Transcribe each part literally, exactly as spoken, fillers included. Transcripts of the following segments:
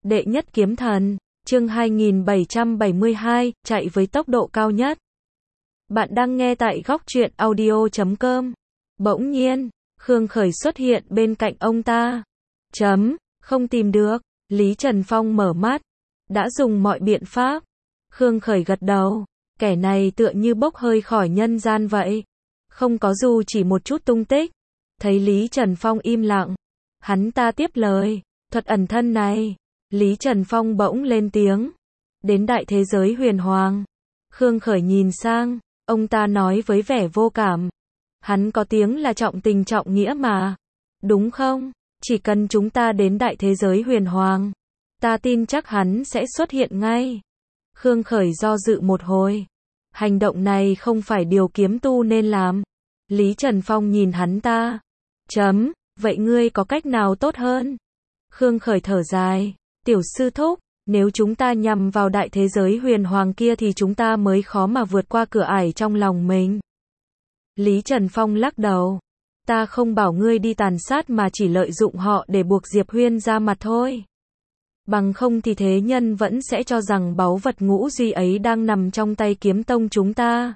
Đệ nhất kiếm thần, chương hai nghìn bảy trăm bảy mươi hai, chạy với tốc độ cao nhất. Bạn đang nghe tại góc truyện audio chấm com. Bỗng nhiên, Khương Khởi xuất hiện bên cạnh ông ta. Chấm, không tìm được. Lý Trần Phong mở mắt. Đã dùng mọi biện pháp. Khương Khởi gật đầu. Kẻ này tựa như bốc hơi khỏi nhân gian vậy. Không có dù chỉ một chút tung tích. Thấy Lý Trần Phong im lặng. Hắn ta tiếp lời. Thuật ẩn thân này. Lý Trần Phong bỗng lên tiếng. Đến đại thế giới huyền hoàng. Khương Khởi nhìn sang. Ông ta nói với vẻ vô cảm. Hắn có tiếng là trọng tình trọng nghĩa mà. Đúng không? Chỉ cần chúng ta đến đại thế giới huyền hoàng. Ta tin chắc hắn sẽ xuất hiện ngay. Khương Khởi do dự một hồi. Hành động này không phải điều kiếm tu nên làm. Lý Trần Phong nhìn hắn ta. Chấm, vậy ngươi có cách nào tốt hơn? Khương Khởi thở dài. Tiểu sư thúc, nếu chúng ta nhằm vào đại thế giới huyền hoàng kia thì chúng ta mới khó mà vượt qua cửa ải trong lòng mình. Lý Trần Phong lắc đầu. Ta không bảo ngươi đi tàn sát mà chỉ lợi dụng họ để buộc Diệp Huyên ra mặt thôi. Bằng không thì thế nhân vẫn sẽ cho rằng báu vật ngũ duy ấy đang nằm trong tay kiếm tông chúng ta.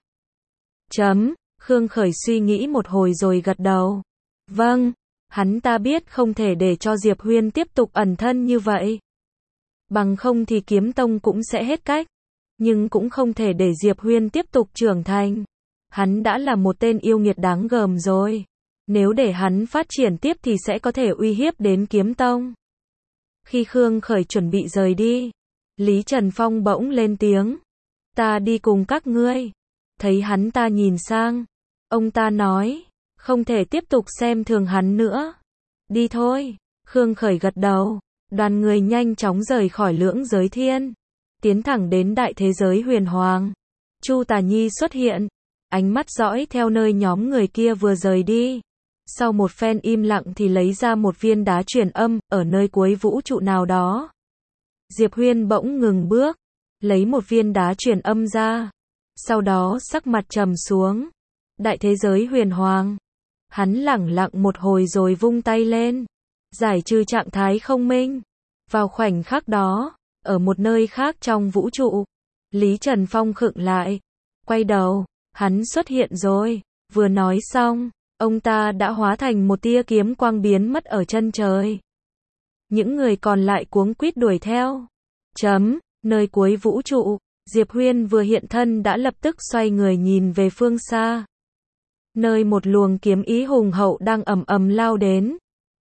Chấm, Khương Khởi suy nghĩ một hồi rồi gật đầu. Vâng, hắn ta biết không thể để cho Diệp Huyên tiếp tục ẩn thân như vậy. Bằng không thì kiếm tông cũng sẽ hết cách. Nhưng cũng không thể để Diệp Huyên tiếp tục trưởng thành. Hắn đã là một tên yêu nghiệt đáng gờm rồi. Nếu để hắn phát triển tiếp thì sẽ có thể uy hiếp đến kiếm tông. Khi Khương Khởi chuẩn bị rời đi, Lý Trần Phong bỗng lên tiếng. Ta đi cùng các ngươi. Thấy hắn ta nhìn sang. Ông ta nói. Không thể tiếp tục xem thường hắn nữa. Đi thôi. Khương Khởi gật đầu. Đoàn người nhanh chóng rời khỏi lưỡng giới thiên. Tiến thẳng đến đại thế giới huyền hoàng. Chu Tà Nhi xuất hiện. Ánh mắt dõi theo nơi nhóm người kia vừa rời đi. Sau một phen im lặng thì lấy ra một viên đá truyền âm, ở nơi cuối vũ trụ nào đó. Diệp Huyên bỗng ngừng bước. Lấy một viên đá truyền âm ra. Sau đó sắc mặt trầm xuống. Đại thế giới huyền hoàng. Hắn lẳng lặng một hồi rồi vung tay lên. Giải trừ trạng thái không minh. Vào khoảnh khắc đó, ở một nơi khác trong vũ trụ, Lý Trần Phong khựng lại. Quay đầu, hắn xuất hiện rồi. Vừa nói xong, ông ta đã hóa thành một tia kiếm quang biến mất ở chân trời. Những người còn lại cuống quýt đuổi theo. Chấm, nơi cuối vũ trụ, Diệp Huyên vừa hiện thân đã lập tức xoay người nhìn về phương xa. Nơi một luồng kiếm ý hùng hậu đang ầm ầm lao đến.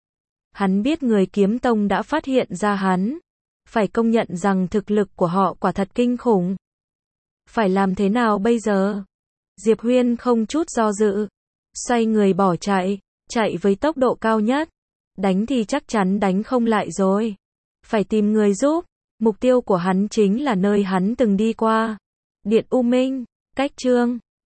Hắn biết người kiếm tông đã phát hiện ra hắn. Phải công nhận rằng thực lực của họ quả thật kinh khủng. Phải làm thế nào bây giờ? Diệp Huyên không chút do dự. Xoay người bỏ chạy. Chạy với tốc độ cao nhất. Đánh thì chắc chắn đánh không lại rồi. Phải tìm người giúp. Mục tiêu của hắn chính là nơi hắn từng đi qua. Điện U Minh. Cách chương